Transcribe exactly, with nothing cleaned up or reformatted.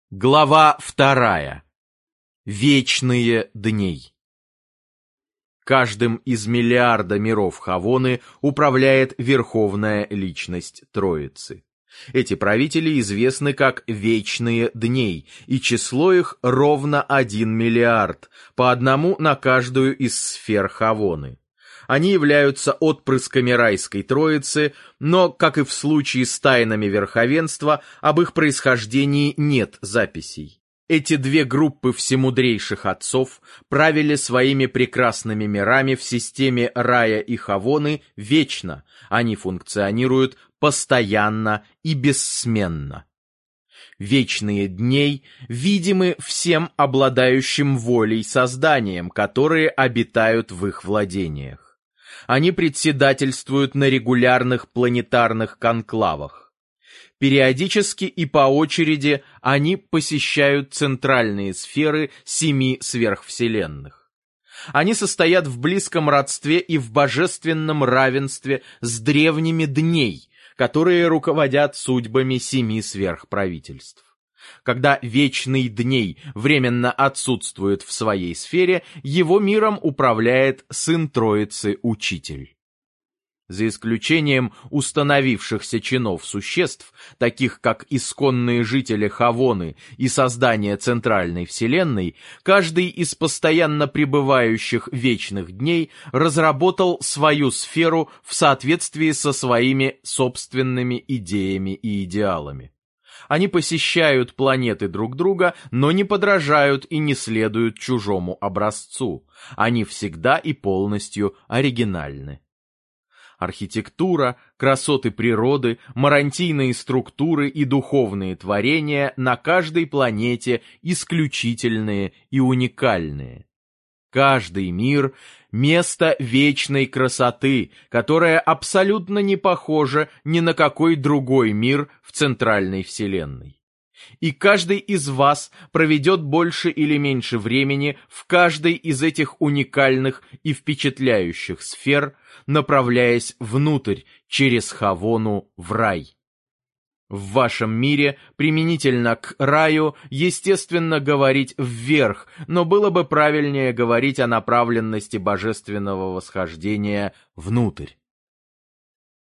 Глава вторая. Вечные дней. Каждым из миллиарда миров Хавоны управляет верховная личность Троицы. Эти правители известны как Вечные дней, и число их ровно один миллиард, по одному на каждую из сфер Хавоны. Они являются отпрысками райской Троицы, но, как и в случае с тайнами верховенства, об их происхождении нет записей. Эти две группы всемудрейших отцов правили своими прекрасными мирами в системе Рая и Хавоны вечно, они функционируют постоянно и бессменно. Вечные дней видимы всем обладающим волей созданиям, которые обитают в их владениях. Они председательствуют на регулярных планетарных конклавах. Периодически и по очереди они посещают центральные сферы семи сверхвселенных. Они состоят в близком родстве и в божественном равенстве с древними дней, которые руководят судьбами семи сверхправительств. Когда Вечный дней временно отсутствует в своей сфере, его миром управляет сын Троицы Учитель. За исключением установившихся чинов существ, таких как исконные жители Хавоны и создание Центральной Вселенной, каждый из постоянно пребывающих Вечных дней разработал свою сферу в соответствии со своими собственными идеями и идеалами. Они посещают планеты друг друга, но не подражают и не следуют чужому образцу. Они всегда и полностью оригинальны. Архитектура, красоты природы, марантийные структуры и духовные творения на каждой планете исключительные и уникальные. Каждый мир – место вечной красоты, которое абсолютно не похоже ни на какой другой мир в Центральной Вселенной. И каждый из вас проведет больше или меньше времени в каждой из этих уникальных и впечатляющих сфер, направляясь внутрь через Хавону в рай. В вашем мире применительно к раю, естественно, говорить вверх, но было бы правильнее говорить о направленности божественного восхождения внутрь.